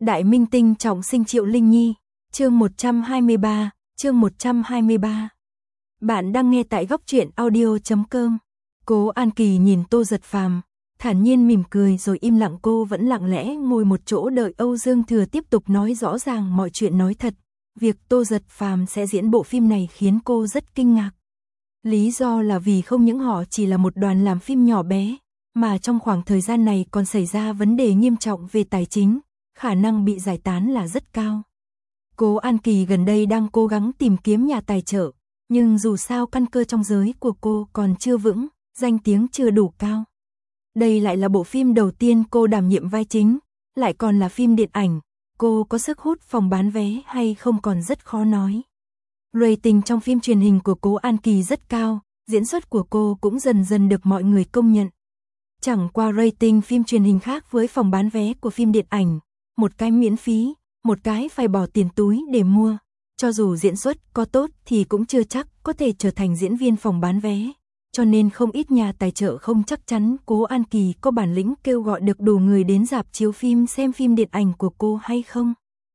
Đại minh tinh trọng sinh Triệu Linh Nhi, chương 123. Bạn đang nghe tại góc truyện audio.com. Cố An Kỳ nhìn Tô Giật Phàm, thản nhiên mỉm cười rồi im lặng, cô vẫn lặng lẽ ngồi một chỗ đợi Âu Dương Thừa tiếp tục nói rõ ràng mọi chuyện. Nói thật, việc Tô Giật Phàm sẽ diễn bộ phim này khiến cô rất kinh ngạc. Lý do là vì không những họ chỉ là một đoàn làm phim nhỏ bé, mà trong khoảng thời gian này còn xảy ra vấn đề nghiêm trọng về tài chính, khả năng bị giải tán là rất cao. Cố An Kỳ gần đây đang cố gắng tìm kiếm nhà tài trợ, nhưng dù sao căn cơ trong giới của cô còn chưa vững, danh tiếng chưa đủ cao. Đây lại là bộ phim đầu tiên cô đảm nhiệm vai chính, lại còn là phim điện ảnh, cô có sức hút phòng bán vé hay không còn rất khó nói. Rating trong phim truyền hình của Cố An Kỳ rất cao, diễn xuất của cô cũng dần dần được mọi người công nhận. Chẳng qua rating phim truyền hình khác với phòng bán vé của phim điện ảnh, một cái miễn phí, một cái phải bỏ tiền túi để mua. Cho dù diễn xuất có tốt thì cũng chưa chắc có thể trở thành diễn viên phòng bán vé. Cho nên không ít nhà tài trợ không chắc chắn Cố An Kỳ có bản lĩnh kêu gọi được đủ người đến rạp chiếu phim xem phim điện ảnh của cô hay không.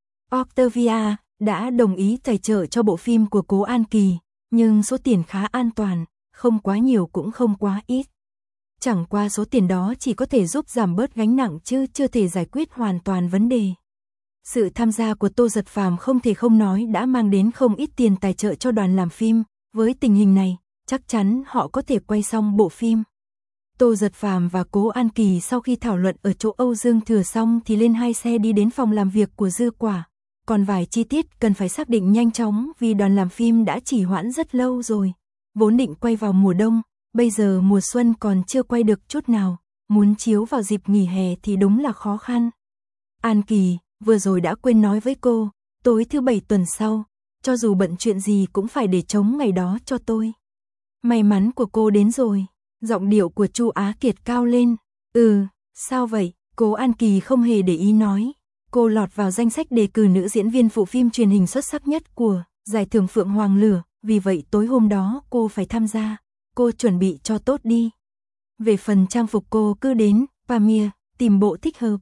Octavia đã đồng ý tài trợ cho bộ phim của Cố An Kỳ, nhưng số tiền khá an toàn, không quá nhiều cũng không quá ít. Chẳng qua số tiền đó chỉ có thể giúp giảm bớt gánh nặng chứ chưa thể giải quyết hoàn toàn vấn đề. Sự tham gia của Tô Giật Phàm không thể không nói đã mang đến không ít tiền tài trợ cho đoàn làm phim, với tình hình này, chắc chắn họ có thể quay xong bộ phim. Tô Giật Phàm và Cố An Kỳ sau khi thảo luận ở chỗ Âu Dương Thừa xong thì lên hai xe đi đến phòng làm việc của Dư Quả. Còn vài chi tiết cần phải xác định nhanh chóng vì đoàn làm phim đã trì hoãn rất lâu rồi. Vốn định quay vào mùa đông, bây giờ mùa xuân còn chưa quay được chút nào, muốn chiếu vào dịp nghỉ hè thì đúng là khó khăn. An Kỳ, vừa rồi đã quên nói với cô, tối thứ Bảy tuần sau, cho dù bận chuyện gì cũng phải để trống ngày đó cho tôi. May mắn của cô đến rồi, giọng điệu của Chu Á Kiệt cao lên. Sao vậy? Cố An Kỳ không hề để ý nói. Cô lọt vào danh sách đề cử nữ diễn viên phụ phim truyền hình xuất sắc nhất của giải thưởng Phượng Hoàng Lửa, vì vậy tối hôm đó cô phải tham gia, cô chuẩn bị cho tốt đi. Về phần trang phục cô cứ đến Pamir tìm bộ thích hợp.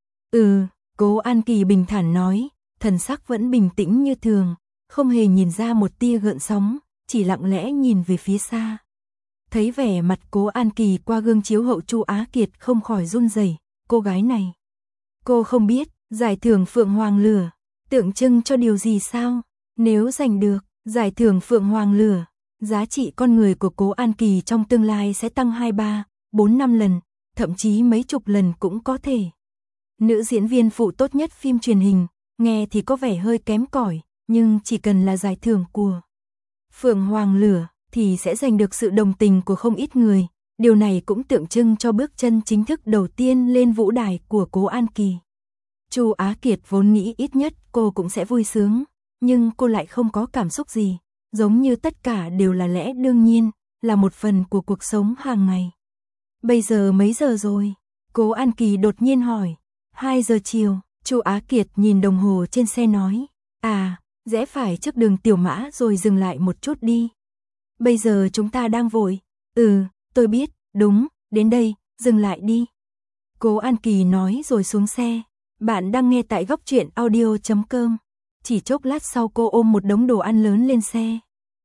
Cố An Kỳ bình thản nói, thần sắc vẫn bình tĩnh như thường, không hề nhìn ra một tia gợn sóng, chỉ lặng lẽ nhìn về phía xa. Thấy vẻ mặt Cố An Kỳ qua gương chiếu hậu, Chu Á Kiệt không khỏi run rẩy. Cô gái này, cô không biết giải thưởng Phượng Hoàng Lửa tượng trưng cho điều gì sao? Nếu giành được giải thưởng Phượng Hoàng Lửa, giá trị con người của Cố An Kỳ trong tương lai sẽ tăng 2, 3, 4, 5 lần, thậm chí mấy chục lần cũng có thể. Nữ diễn viên phụ tốt nhất phim truyền hình, nghe thì có vẻ hơi kém cỏi, nhưng chỉ cần là giải thưởng của Phượng Hoàng Lửa thì sẽ giành được sự đồng tình của không ít người. Điều này cũng tượng trưng cho bước chân chính thức đầu tiên lên vũ đài của Cố An Kỳ. Chu Á Kiệt vốn nghĩ ít nhất cô cũng sẽ vui sướng, nhưng cô lại không có cảm xúc gì, giống như tất cả đều là lẽ đương nhiên, là một phần của cuộc sống hàng ngày. Bây giờ mấy giờ rồi? Cố An Kỳ đột nhiên hỏi. 2 giờ chiều, Chu Á Kiệt nhìn đồng hồ trên xe nói. Rẽ phải trước đường Tiểu Mã rồi dừng lại một chút đi. Bây giờ chúng ta đang vội. Tôi biết, đúng, đến đây, dừng lại đi. Cố An Kỳ nói rồi xuống xe. Bạn đang nghe tại góc truyện audio.com. Chỉ chốc lát sau cô ôm một đống đồ ăn lớn lên xe.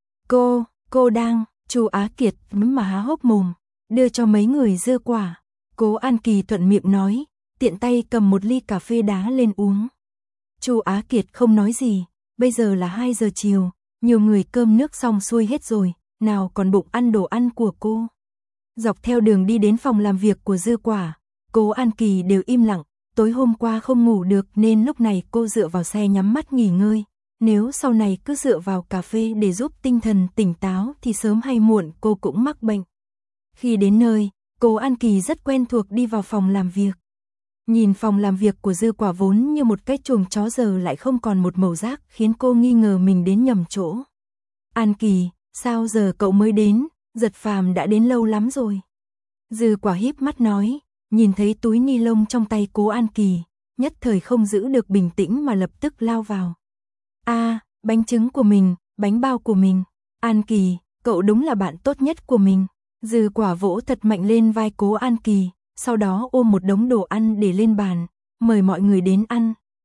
Cô đang, Chu Á Kiệt mà há hốc mồm, đưa cho mấy người Dư Quả. Cố An Kỳ thuận miệng nói, tiện tay cầm một ly cà phê đá lên uống. Chu Á Kiệt không nói gì, bây giờ là 2 giờ chiều, nhiều người cơm nước xong xuôi hết rồi, nào còn bụng ăn đồ ăn của cô. Dọc theo đường đi đến phòng làm việc của Dư Quả, Cố An Kỳ đều im lặng, tối hôm qua không ngủ được nên lúc này cô dựa vào xe nhắm mắt nghỉ ngơi. Nếu sau này cứ dựa vào cà phê để giúp tinh thần tỉnh táo thì sớm hay muộn cô cũng mắc bệnh. Khi đến nơi, Cố An Kỳ rất quen thuộc đi vào phòng làm việc. Nhìn phòng làm việc của Dư Quả vốn như một cái chuồng chó giờ lại không còn một màu rác khiến cô nghi ngờ mình đến nhầm chỗ. An Kỳ, sao giờ cậu mới đến? Giật Phàm đã đến lâu lắm rồi. Dư Quả híp mắt nói, nhìn thấy túi ni lông trong tay Cố An Kỳ, nhất thời không giữ được bình tĩnh mà lập tức lao vào. Bánh trứng của mình, bánh bao của mình. An Kỳ, cậu đúng là bạn tốt nhất của mình. Dư Quả vỗ thật mạnh lên vai Cố An Kỳ, sau đó ôm một đống đồ ăn để lên bàn, mời mọi người đến ăn.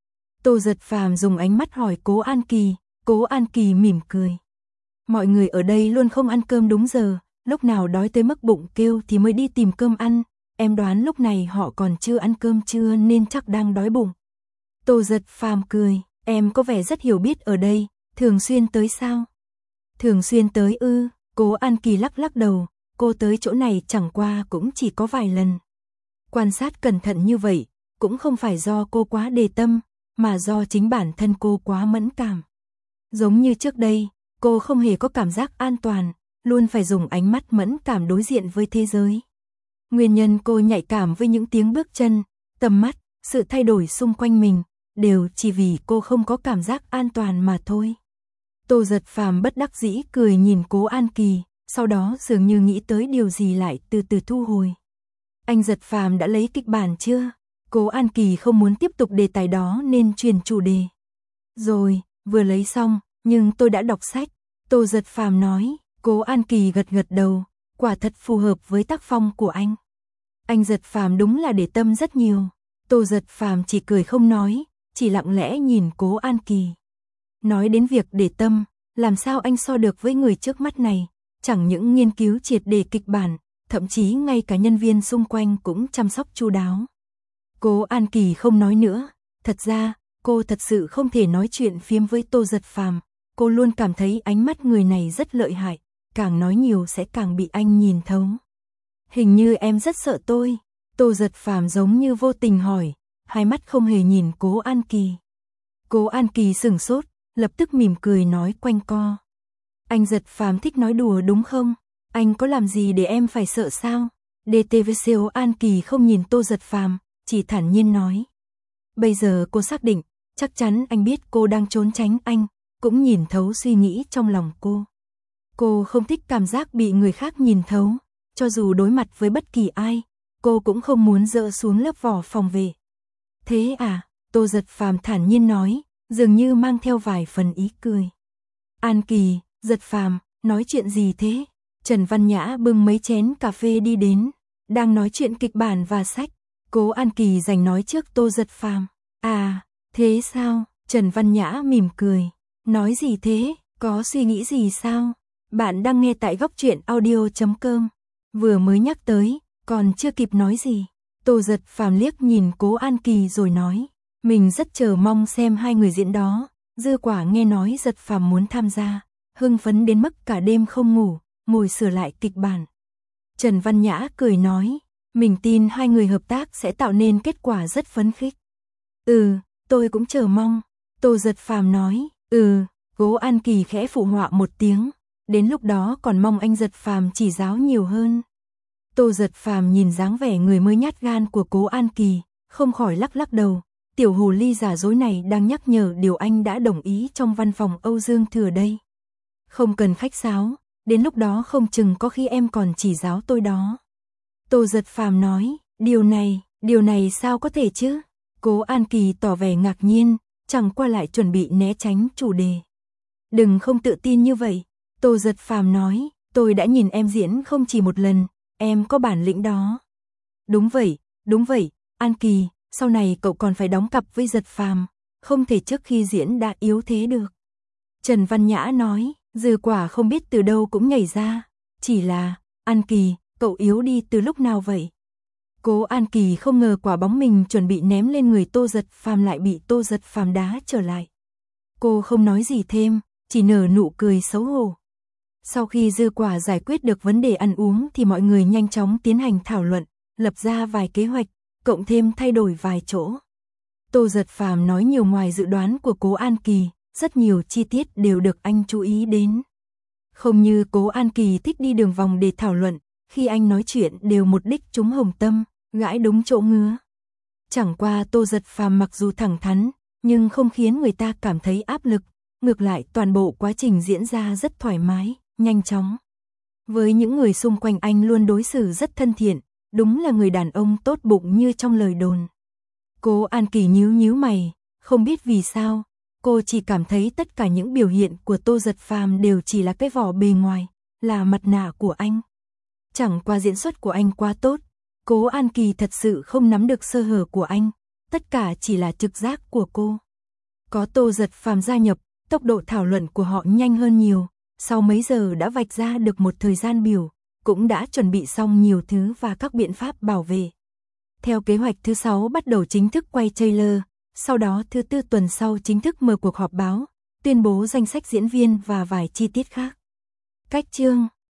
Tô Giật Phàm dùng ánh mắt hỏi Cố An Kỳ, Cố An Kỳ mỉm cười. Mọi người ở đây luôn không ăn cơm đúng giờ, lúc nào đói tới mức bụng kêu thì mới đi tìm cơm ăn, em đoán lúc này họ còn chưa ăn cơm trưa nên chắc đang đói bụng. Tô Giật Phàm cười, em có vẻ rất hiểu biết ở đây, thường xuyên tới sao? Thường xuyên tới ư? Cố An Kỳ lắc lắc đầu, cô tới chỗ này chẳng qua cũng chỉ có vài lần. Quan sát cẩn thận như vậy, cũng không phải do cô quá đề tâm, mà do chính bản thân cô quá mẫn cảm. Giống như trước đây, cô không hề có cảm giác an toàn, luôn phải dùng ánh mắt mẫn cảm đối diện với thế giới. Nguyên nhân cô nhạy cảm với những tiếng bước chân, tầm mắt, sự thay đổi xung quanh mình, đều chỉ vì cô không có cảm giác an toàn mà thôi. Tô Giật Phàm bất đắc dĩ cười nhìn Cố An Kỳ, sau đó dường như nghĩ tới điều gì lại từ từ thu hồi. Anh Giật Phàm đã lấy kịch bản chưa? Cố An Kỳ không muốn tiếp tục đề tài đó nên chuyển chủ đề. Rồi, vừa lấy xong, nhưng tôi đã đọc sách. Tô Giật Phàm nói. Cố An Kỳ gật gật đầu, quả thật phù hợp với tác phong của anh. Anh Giật Phàm đúng là để tâm rất nhiều. Tô Giật Phàm chỉ cười không nói, chỉ lặng lẽ nhìn Cố An Kỳ. Nói đến việc để tâm, làm sao anh so được với người trước mắt này, chẳng những nghiên cứu triệt để kịch bản, thậm chí ngay cả nhân viên xung quanh cũng chăm sóc chu đáo. Cố An Kỳ không nói nữa, thật ra, cô thật sự không thể nói chuyện phiếm với Tô Giật Phàm, cô luôn cảm thấy ánh mắt người này rất lợi hại, càng nói nhiều sẽ càng bị anh nhìn thấu. Hình như em rất sợ tôi, Tô Giật Phàm giống như vô tình hỏi, hai mắt không hề nhìn Cố An Kỳ. Cố An Kỳ sửng sốt, lập tức mỉm cười nói quanh co. Anh Giật Phàm thích nói đùa đúng không? Anh có làm gì để em phải sợ sao? DTVCO An Kỳ không nhìn Tô Giật Phàm, chỉ thản nhiên nói. Bây giờ cô xác định, chắc chắn anh biết cô đang trốn tránh anh, cũng nhìn thấu suy nghĩ trong lòng cô. Cô không thích cảm giác bị người khác nhìn thấu, cho dù đối mặt với bất kỳ ai, cô cũng không muốn dỡ xuống lớp vỏ phòng vệ. Thế à, Tô Giật Phàm thản nhiên nói, dường như mang theo vài phần ý cười. An Kỳ, Giật Phàm, nói chuyện gì thế? Trần Văn Nhã bưng mấy chén cà phê đi đến, đang nói chuyện kịch bản và sách. Cố An Kỳ giành nói trước Tô Giật Phàm. À, thế sao? Trần Văn Nhã mỉm cười. Nói gì thế? Có suy nghĩ gì sao? Bạn đang nghe tại góc truyện audio.com. Vừa mới nhắc tới, còn chưa kịp nói gì. Tô Giật Phàm liếc nhìn Cố An Kỳ rồi nói. Mình rất chờ mong xem hai người diễn đó. Dư Quả nghe nói Giật Phàm muốn tham gia, hưng phấn đến mức cả đêm không ngủ, ngồi sửa lại kịch bản. Trần Văn Nhã cười nói. Mình tin hai người hợp tác sẽ tạo nên kết quả rất phấn khích. Tôi cũng chờ mong. Tô Giật Phàm nói. Cố An Kỳ khẽ phụ họa một tiếng. Đến lúc đó còn mong anh Giật Phàm chỉ giáo nhiều hơn. Tô Giật Phàm nhìn dáng vẻ người mới nhát gan của Cố An Kỳ, không khỏi lắc lắc đầu. Tiểu hồ ly giả dối này đang nhắc nhở điều anh đã đồng ý trong văn phòng Âu Dương Thừa đây. Không cần khách sáo, đến lúc đó không chừng có khi em còn chỉ giáo tôi đó. Tô Giật Phàm nói, điều này sao có thể chứ? Cố An Kỳ tỏ vẻ ngạc nhiên, chẳng qua lại chuẩn bị né tránh chủ đề. Đừng không tự tin như vậy, Tô Giật Phàm nói, tôi đã nhìn em diễn không chỉ một lần, em có bản lĩnh đó. Đúng vậy, An Kỳ, sau này cậu còn phải đóng cặp với Giật Phàm, không thể trước khi diễn đã yếu thế được. Trần Văn Nhã nói, Dư Quả không biết từ đâu cũng nhảy ra, chỉ là, An Kỳ, cậu yếu đi từ lúc nào vậy? Cố An Kỳ không ngờ quả bóng mình chuẩn bị ném lên người Tô Giật Phàm lại bị Tô Giật Phàm đá trở lại. Cô không nói gì thêm, chỉ nở nụ cười xấu hổ. Sau khi Dư Quả giải quyết được vấn đề ăn uống thì mọi người nhanh chóng tiến hành thảo luận, lập ra vài kế hoạch, cộng thêm thay đổi vài chỗ. Tô Giật Phàm nói nhiều ngoài dự đoán của Cố An Kỳ, rất nhiều chi tiết đều được anh chú ý đến. Không như Cố An Kỳ thích đi đường vòng để thảo luận, khi anh nói chuyện đều một đích trúng hồng tâm, gãi đúng chỗ ngứa. Chẳng qua Tô Giật Phàm mặc dù thẳng thắn, nhưng không khiến người ta cảm thấy áp lực, ngược lại toàn bộ quá trình diễn ra rất thoải mái, nhanh chóng. Với những người xung quanh anh luôn đối xử rất thân thiện, đúng là người đàn ông tốt bụng như trong lời đồn. Cố An Kỳ nhíu mày, không biết vì sao, cô chỉ cảm thấy tất cả những biểu hiện của Tô Giật Phàm đều chỉ là cái vỏ bề ngoài, là mặt nạ của anh. Chẳng qua diễn xuất của anh quá tốt, Cố An Kỳ thật sự không nắm được sơ hở của anh, tất cả chỉ là trực giác của cô. Có Tô Giật Phàm gia nhập, tốc độ thảo luận của họ nhanh hơn nhiều, sau mấy giờ đã vạch ra được một thời gian biểu, cũng đã chuẩn bị xong nhiều thứ và các biện pháp bảo vệ. Theo kế hoạch thứ 6 bắt đầu chính thức quay trailer, sau đó thứ 4 tuần sau chính thức mở cuộc họp báo, tuyên bố danh sách diễn viên và vài chi tiết khác. Cách chương